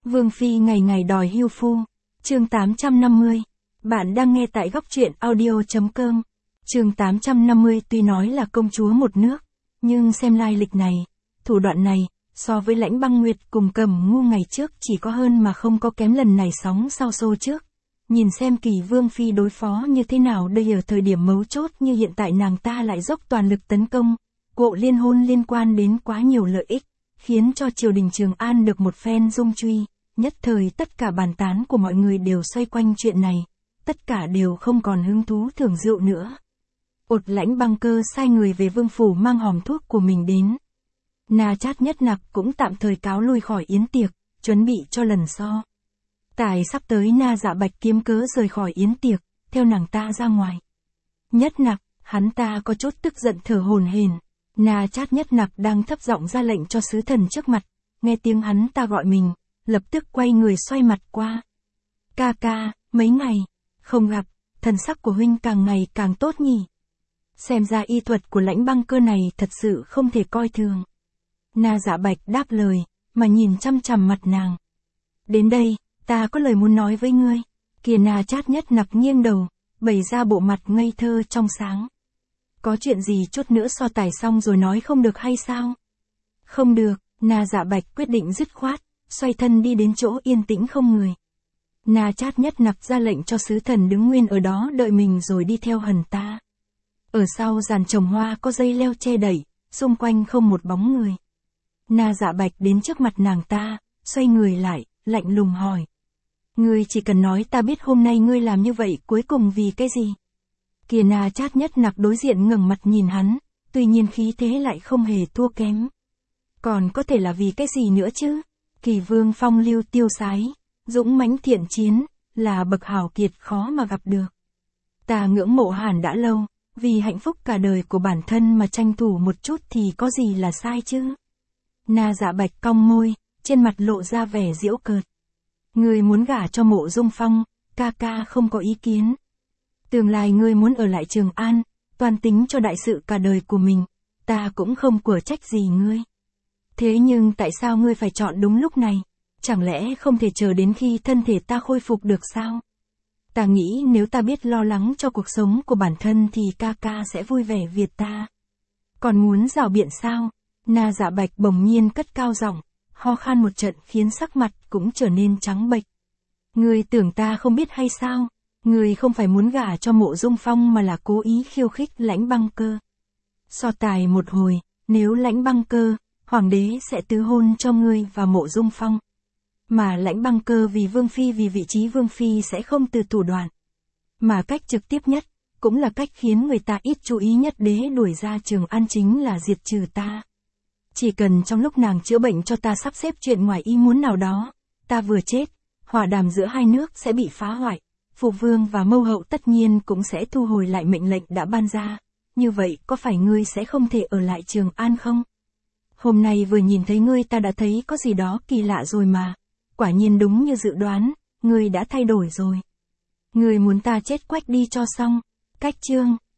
Vương Phi ngày ngày đòi hưu phu. Chương 850. Bạn đang nghe tại góc truyện audio.com. Chương 850 tuy nói là công chúa một nước, nhưng xem lai lịch này, thủ đoạn này, so với Lãnh Băng Nguyệt cùng Cẩm Ngu ngày trước chỉ có hơn mà không có kém lần này sóng sau xô trước. Nhìn xem Kỳ Vương Phi đối phó như thế nào đây, ở thời điểm mấu chốt như hiện tại nàng ta lại dốc toàn lực tấn công. Cuộc liên hôn liên quan đến quá nhiều lợi ích, khiến cho triều đình Trường An được một phen rung truy. Nhất thời tất cả bàn tán của mọi người đều xoay quanh chuyện này, tất cả đều không còn hứng thú thưởng rượu nữa. Lãnh Băng Cơ sai người về vương phủ mang hòm thuốc của mình đến. Na Chát Nhất Nặc cũng tạm thời cáo lui khỏi yến tiệc, chuẩn bị cho lần so. Tại sắp tới Na Dạ Bạch kiếm cớ rời khỏi yến tiệc, theo nàng ta ra ngoài. Nhất Nặc, hắn ta có chút tức giận thở hổn hển. Na Chát Nhất Nặc đang thấp giọng ra lệnh cho sứ thần trước mặt, nghe tiếng hắn ta gọi mình, lập tức quay người xoay mặt qua. Ca ca, mấy ngày không gặp, thần sắc của huynh càng ngày càng tốt nhỉ. Xem ra y thuật của Lãnh Băng Cơ này thật sự không thể coi thường. Na Dạ Bạch đáp lời, mà nhìn chăm chằm mặt nàng. Đến đây, ta có lời muốn nói với ngươi. Kìa, Na Chát Nhất Nặc nghiêng đầu, bày ra bộ mặt ngây thơ trong sáng. Có chuyện gì chút nữa so tài xong rồi nói không được hay sao? Không được, Na Dạ Bạch quyết định dứt khoát, xoay thân đi đến chỗ yên tĩnh không người. Na Chát Nhất Nặc ra lệnh cho sứ thần đứng nguyên ở đó đợi mình rồi đi theo hần ta. Ở sau giàn trồng hoa có dây leo che đẩy, xung quanh không một bóng người. Na Dạ Bạch đến trước mặt nàng ta, xoay người lại, lạnh lùng hỏi. Ngươi chỉ cần nói ta biết hôm nay ngươi làm như vậy cuối cùng vì cái gì? Kìa, Na Chát Nhất Nặc đối diện ngẩng mặt nhìn hắn, tuy nhiên khí thế lại không hề thua kém. Còn có thể là vì cái gì nữa chứ? Kỳ Vương phong lưu tiêu sái, dũng mãnh thiện chiến, là bậc hảo kiệt khó mà gặp được. Ta ngưỡng mộ Hàn đã lâu, vì hạnh phúc cả đời của bản thân mà tranh thủ một chút thì có gì là sai chứ? Na Dạ Bạch cong môi, trên mặt lộ ra vẻ giễu cợt. Ngươi muốn gả cho Mộ Dung Phong, ca ca không có ý kiến. Tương lai ngươi muốn ở lại Trường An, toàn tính cho đại sự cả đời của mình, ta cũng không của trách gì ngươi. Thế nhưng tại sao ngươi phải chọn đúng lúc này? Chẳng lẽ không thể chờ đến khi thân thể ta khôi phục được sao? Ta nghĩ nếu ta biết lo lắng cho cuộc sống của bản thân thì ca ca sẽ vui vẻ việc ta. Còn muốn rảo biện sao? Na Dạ Bạch bỗng nhiên cất cao giọng, ho khan một trận khiến sắc mặt cũng trở nên trắng bệch. Ngươi tưởng ta không biết hay sao? Ngươi không phải muốn gả cho Mộ Dung Phong mà là cố ý khiêu khích Lãnh Băng Cơ. So tài một hồi, nếu Lãnh Băng Cơ, hoàng đế sẽ tứ hôn cho ngươi và Mộ Dung Phong. Mà Lãnh Băng Cơ vì Vương Phi vì vị trí Vương Phi sẽ không từ thủ đoạn. Mà cách trực tiếp nhất, cũng là cách khiến người ta ít chú ý nhất đế đuổi ra Trường An chính là diệt trừ ta. Chỉ cần trong lúc nàng chữa bệnh cho ta sắp xếp chuyện ngoài ý muốn nào đó, ta vừa chết, hòa đàm giữa hai nước sẽ bị phá hoại. Phụ vương và mâu hậu tất nhiên cũng sẽ thu hồi lại mệnh lệnh đã ban ra. Như vậy có phải ngươi sẽ không thể ở lại Trường An không? Hôm nay vừa nhìn thấy ngươi ta đã thấy có gì đó kỳ lạ rồi mà. Quả nhiên đúng như dự đoán, ngươi đã thay đổi rồi. Ngươi muốn ta chết quách đi cho xong. Cách chương